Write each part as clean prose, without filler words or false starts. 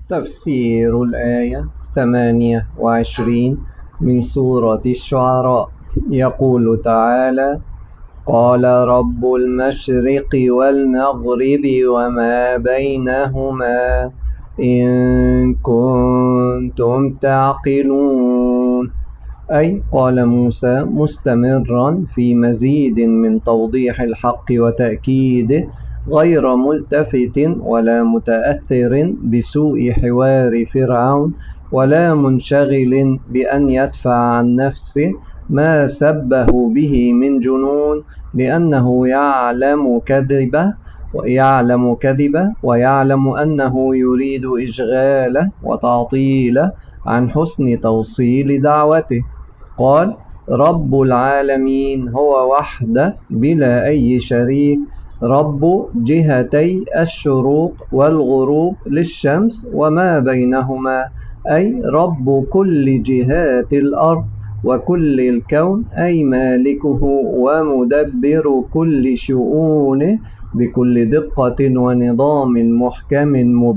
تفسير الآية 28 من سورة الشعراء. يقول تعالى: قال رب المشرق والمغرب وما بينهما إن كنتم تعقلون. أي قال موسى مستمرا في مزيد من توضيح الحق وتأكيده، غير ملتفت ولا متأثر بسوء حوار فرعون، ولا منشغل بأن يدفع عن نفسه ما سبه به من جنون، لأنه يعلم كذبه ويعلم أنه يريد إشغاله وتعطيله عن حسن توصيل دعوته. قال: رب العالمين هو وحده بلا أي شريك، رب جهتي الشروق والغروب للشمس وما بينهما، أي رب كل جهات الأرض وكل الكون، أي مالكه ومدبر كل شؤونه بكل دقة ونظام محكم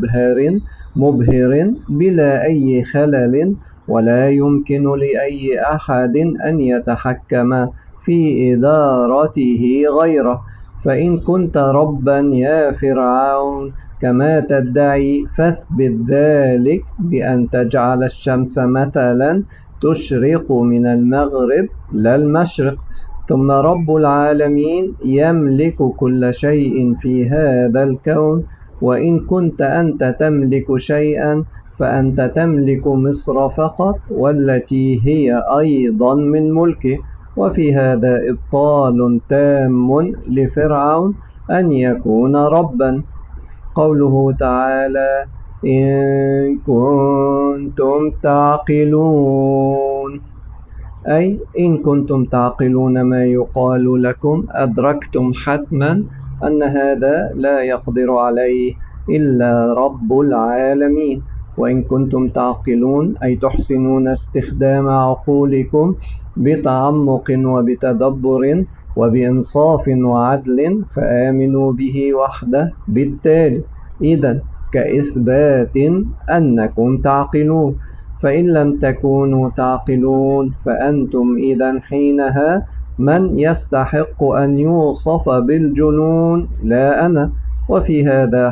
مبهر بلا أي خلل، ولا يمكن لأي أحد أن يتحكم في إدارته غيره. فإن كنت ربا يا فرعون كما تدعي، فاثبت ذلك بأن تجعل الشمس مثلا تشرق من المغرب لا المشرق. ثم رب العالمين يملك كل شيء في هذا الكون، وإن كنت أنت تملك شيئا فأنت تملك مصر فقط، والتي هي أيضا من ملكه. وفي هذا إبطال تام لفرعون أن يكون ربا. قوله تعالى: إن كنتم تعقلون، أي إن كنتم تعقلون ما يقال لكم، أدركتم حتما أن هذا لا يقدر عليه إلا رب العالمين. وإن كنتم تعقلون أي تحسنون استخدام عقولكم بتعمق وبتدبر وبإنصاف وعدل، فآمنوا به وحده بالتالي، إذن كإثبات أنكم تعقلون. فإن لم تكونوا تعقلون فأنتم إذن حينها من يستحق أن يوصف بالجنون، لا أنا. وفي هذا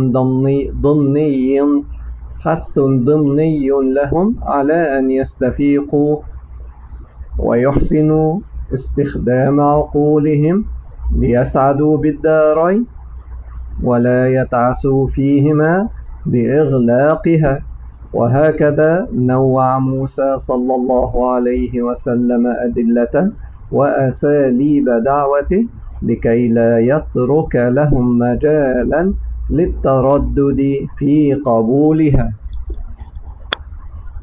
حث ضمني لهم على أن يستفيقوا ويحسنوا استخدام عقولهم ليسعدوا بالدارين، ولا يتعسوا فيهما بإغلاقها. وهكذا نوع موسى صلى الله عليه وسلم أدلته وأساليب دعوته لكي لا يترك لهم مجالا للتردد في قبولها.